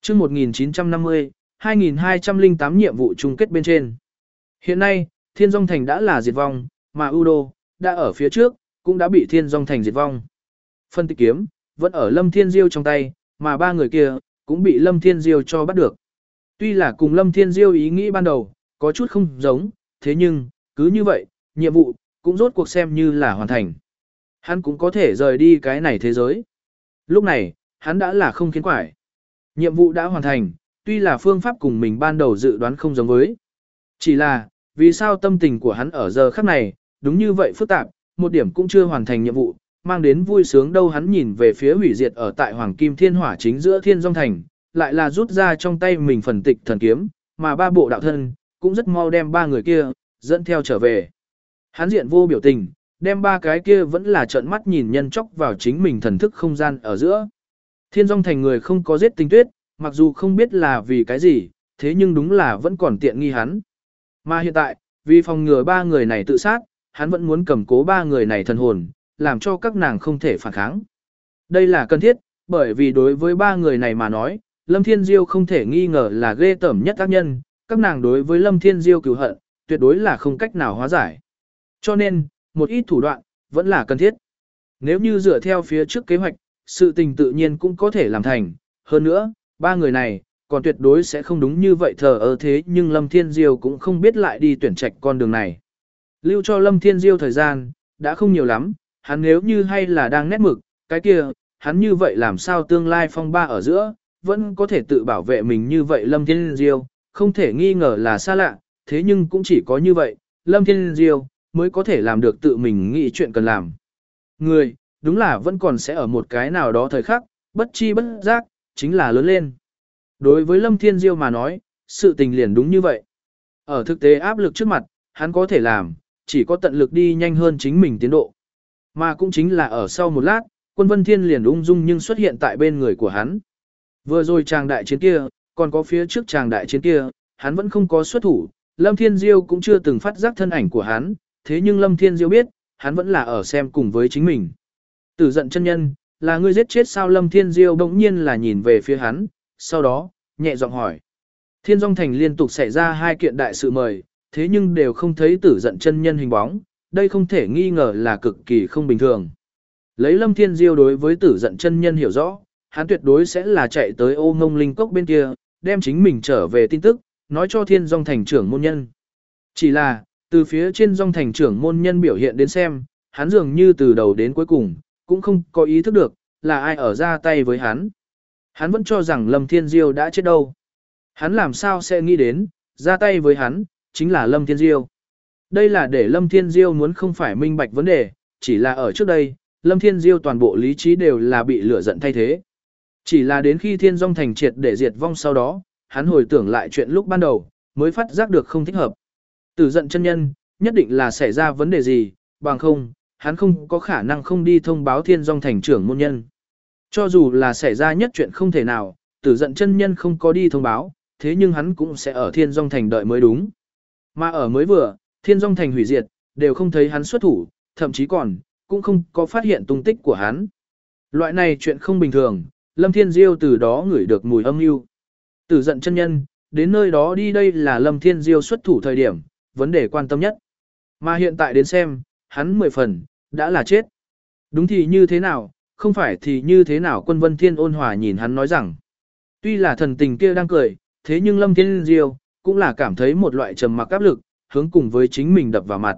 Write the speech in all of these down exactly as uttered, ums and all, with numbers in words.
chương một nghìn chín trăm năm mươi, hai nghìn hai trăm lẻ tám nhiệm vụ chung kết bên trên. Hiện nay, Thiên Dung Thành đã là diệt vong, mà Udo đã ở phía trước, cũng đã bị Thiên Dung Thành diệt vong. Phân tích kiếm vẫn ở Lâm Thiên Diêu trong tay, mà ba người kia cũng bị Lâm Thiên Diêu cho bắt được. Tuy là cùng Lâm Thiên Diêu ý nghĩ ban đầu có chút không giống, thế nhưng cứ như vậy, nhiệm vụ cũng rốt cuộc xem như là hoàn thành. Hắn cũng có thể rời đi cái này thế giới. Lúc này, hắn đã là không kiến quải. Nhiệm vụ đã hoàn thành, tuy là phương pháp cùng mình ban đầu dự đoán không giống với. Chỉ là, vì sao tâm tình của hắn ở giờ khắc này, đúng như vậy phức tạp, một điểm cũng chưa hoàn thành nhiệm vụ, mang đến vui sướng đâu. Hắn nhìn về phía hủy diệt ở tại Hoàng Kim Thiên Hỏa chính giữa Thiên Dung Thành, lại là rút ra trong tay mình phần tịch thần kiếm, mà ba bộ đạo thân, cũng rất mau đem ba người kia, dẫn theo trở về. Hắn diện vô biểu tình, đem ba cái kia vẫn là trợn mắt nhìn nhân chóc vào chính mình thần thức không gian ở giữa. Thiên Dung Thành người không có giết Tinh Tuyết, mặc dù không biết là vì cái gì, thế nhưng đúng là vẫn còn tiện nghi hắn. Mà hiện tại, vì phòng ngừa ba người này tự sát, hắn vẫn muốn cầm cố ba người này thần hồn, làm cho các nàng không thể phản kháng. Đây là cần thiết, bởi vì đối với ba người này mà nói, Lâm Thiên Diêu không thể nghi ngờ là ghê tởm nhất tác nhân, các nàng đối với Lâm Thiên Diêu cừu hận, tuyệt đối là không cách nào hóa giải. Cho nên, một ít thủ đoạn, vẫn là cần thiết. Nếu như dựa theo phía trước kế hoạch, sự tình tự nhiên cũng có thể làm thành. Hơn nữa, ba người này, còn tuyệt đối sẽ không đúng như vậy thờ ơ thế nhưng Lâm Thiên Diêu cũng không biết lại đi tuyển trạch con đường này. Lưu cho Lâm Thiên Diêu thời gian, đã không nhiều lắm, hắn nếu như hay là đang nét mực, cái kia, hắn như vậy làm sao tương lai phong ba ở giữa, vẫn có thể tự bảo vệ mình như vậy. Lâm Thiên Diêu, không thể nghi ngờ là xa lạ, thế nhưng cũng chỉ có như vậy, Lâm Thiên Diêu mới có thể làm được tự mình nghĩ chuyện cần làm. Người, đúng là vẫn còn sẽ ở một cái nào đó thời khắc, bất chi bất giác, chính là lớn lên. Đối với Lâm Thiên Diêu mà nói, sự tình liền đúng như vậy. Ở thực tế áp lực trước mặt, hắn có thể làm, chỉ có tận lực đi nhanh hơn chính mình tiến độ. Mà cũng chính là ở sau một lát, Quân Vân Thiên liền ung dung nhưng xuất hiện tại bên người của hắn. Vừa rồi chàng đại chiến kia, còn có phía trước chàng đại chiến kia, hắn vẫn không có xuất thủ, Lâm Thiên Diêu cũng chưa từng phát giác thân ảnh của hắn, thế nhưng Lâm Thiên Diêu biết, hắn vẫn là ở xem cùng với chính mình. Tử giận chân nhân, là ngươi giết chết sao? Lâm Thiên Diêu bỗng nhiên là nhìn về phía hắn, sau đó, nhẹ giọng hỏi. Thiên Dung Thành liên tục xảy ra hai kiện đại sự mời, thế nhưng đều không thấy tử giận chân nhân hình bóng, đây không thể nghi ngờ là cực kỳ không bình thường. Lấy Lâm Thiên Diêu đối với tử giận chân nhân hiểu rõ, hắn tuyệt đối sẽ là chạy tới Ô Ngông Linh Cốc bên kia, đem chính mình trở về tin tức, nói cho Thiên Dung Thành trưởng môn nhân. Chỉ là, từ phía trên Dung Thành trưởng môn nhân biểu hiện đến xem, hắn dường như từ đầu đến cuối cùng, cũng không có ý thức được, là ai ở ra tay với hắn. Hắn vẫn cho rằng Lâm Thiên Diêu đã chết đâu. Hắn làm sao sẽ nghĩ đến, ra tay với hắn, chính là Lâm Thiên Diêu. Đây là để Lâm Thiên Diêu muốn không phải minh bạch vấn đề, chỉ là ở trước đây, Lâm Thiên Diêu toàn bộ lý trí đều là bị lửa giận thay thế. Chỉ là đến khi Thiên Dung Thành triệt để diệt vong sau đó, hắn hồi tưởng lại chuyện lúc ban đầu, mới phát giác được không thích hợp. Tử giận chân nhân, nhất định là xảy ra vấn đề gì, bằng không, hắn không có khả năng không đi thông báo Thiên Dung Thành trưởng môn nhân. Cho dù là xảy ra nhất chuyện không thể nào, tử giận chân nhân không có đi thông báo, thế nhưng hắn cũng sẽ ở Thiên Dung Thành đợi mới đúng. Mà ở mới vừa, Thiên Dung Thành hủy diệt, đều không thấy hắn xuất thủ, thậm chí còn, cũng không có phát hiện tung tích của hắn. Loại này chuyện không bình thường, Lâm Thiên Diêu từ đó ngửi được mùi âm mưu. Tử giận chân nhân, đến nơi đó đi, đây là Lâm Thiên Diêu xuất thủ thời điểm, vấn đề quan tâm nhất. Mà hiện tại đến xem, hắn mười phần, đã là chết. Đúng thì như thế nào, không phải thì như thế nào? Quân Vân Thiên ôn hòa nhìn hắn nói rằng, tuy là thần tình kia đang cười, thế nhưng Lâm Thiên Diêu cũng là cảm thấy một loại trầm mặc áp lực, hướng cùng với chính mình đập vào mặt.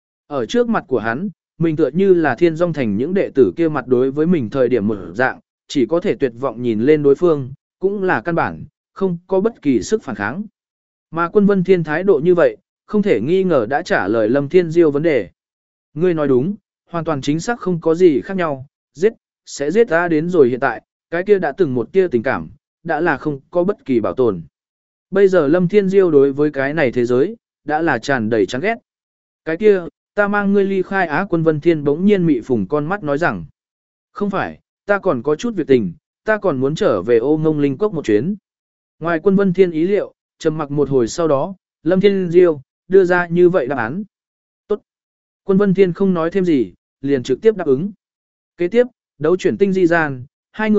Ở trước mặt của hắn, mình tựa như là Thiên Dung Thành những đệ tử kia mặt đối với mình thời điểm mở dạng, chỉ có thể tuyệt vọng nhìn lên đối phương, cũng là căn bản, không có bất kỳ sức phản kháng. Mà Quân Vân Thiên thái độ như vậy, không thể nghi ngờ đã trả lời Lâm Thiên Diêu vấn đề. Ngươi nói đúng, hoàn toàn chính xác không có gì khác nhau, giết, sẽ giết ta đến rồi hiện tại, cái kia đã từng một tia tình cảm, đã là không có bất kỳ bảo tồn. Bây giờ Lâm Thiên Diêu đối với cái này thế giới, đã là tràn đầy chán ghét. Cái kia, ta mang ngươi ly khai Á. Quân Vân Thiên bỗng nhiên mị phùng con mắt nói rằng, không phải, ta còn có chút việc tình, ta còn muốn trở về Ô Ngông Linh Cốc một chuyến. Ngoài Quân Vân Thiên ý liệu, trầm mặc một hồi sau đó, Lâm Thiên Diêu đưa ra như vậy đáp án. Tốt. Quân Vân Thiên không nói thêm gì, liền trực tiếp đáp ứng. Kế tiếp, đấu chuyển tinh di gian, hai người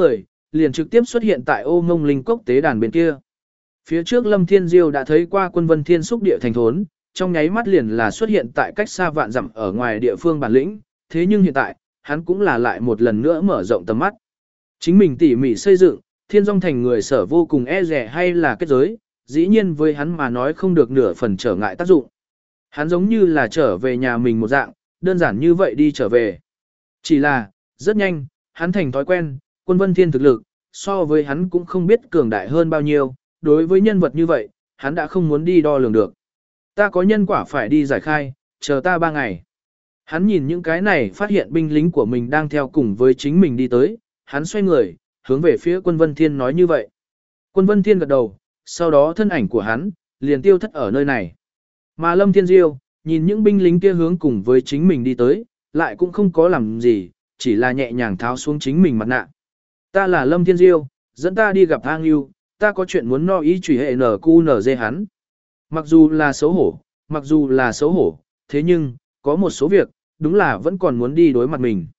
liền trực tiếp xuất hiện tại Ô Ngông Linh Cốc tế đàn bên kia. Phía trước Lâm Thiên Diêu đã thấy qua Quân Vân Thiên xúc địa thành thốn, trong nháy mắt liền là xuất hiện tại cách xa vạn dặm ở ngoài địa phương bản lĩnh, thế nhưng hiện tại, hắn cũng là lại một lần nữa mở rộng tầm mắt. Chính mình tỉ mỉ xây dựng, Thiên Dung Thành người sở vô cùng e rẻ hay là kết giới, dĩ nhiên với hắn mà nói không được nửa phần trở ngại tác dụng. Hắn giống như là trở về nhà mình một dạng, đơn giản như vậy đi trở về. Chỉ là, rất nhanh, hắn thành thói quen, Quân Vân Thiên thực lực, so với hắn cũng không biết cường đại hơn bao nhiêu, đối với nhân vật như vậy, hắn đã không muốn đi đo lường được. Ta có nhân quả phải đi giải khai, chờ ta ba ngày. Hắn nhìn những cái này phát hiện binh lính của mình đang theo cùng với chính mình đi tới, hắn xoay người, hướng về phía Quân Vân Thiên nói như vậy. Quân Vân Thiên gật đầu, sau đó thân ảnh của hắn, liền tiêu thất ở nơi này. Mà Lâm Thiên Diêu, nhìn những binh lính kia hướng cùng với chính mình đi tới, lại cũng không có làm gì, chỉ là nhẹ nhàng tháo xuống chính mình mặt nạ. Ta là Lâm Thiên Diêu, dẫn ta đi gặp Thang Yêu, ta có chuyện muốn no ý chủy hệ nở cu nở dê hắn. Mặc dù là xấu hổ, mặc dù là xấu hổ, thế nhưng, có một số việc, đúng là vẫn còn muốn đi đối mặt mình.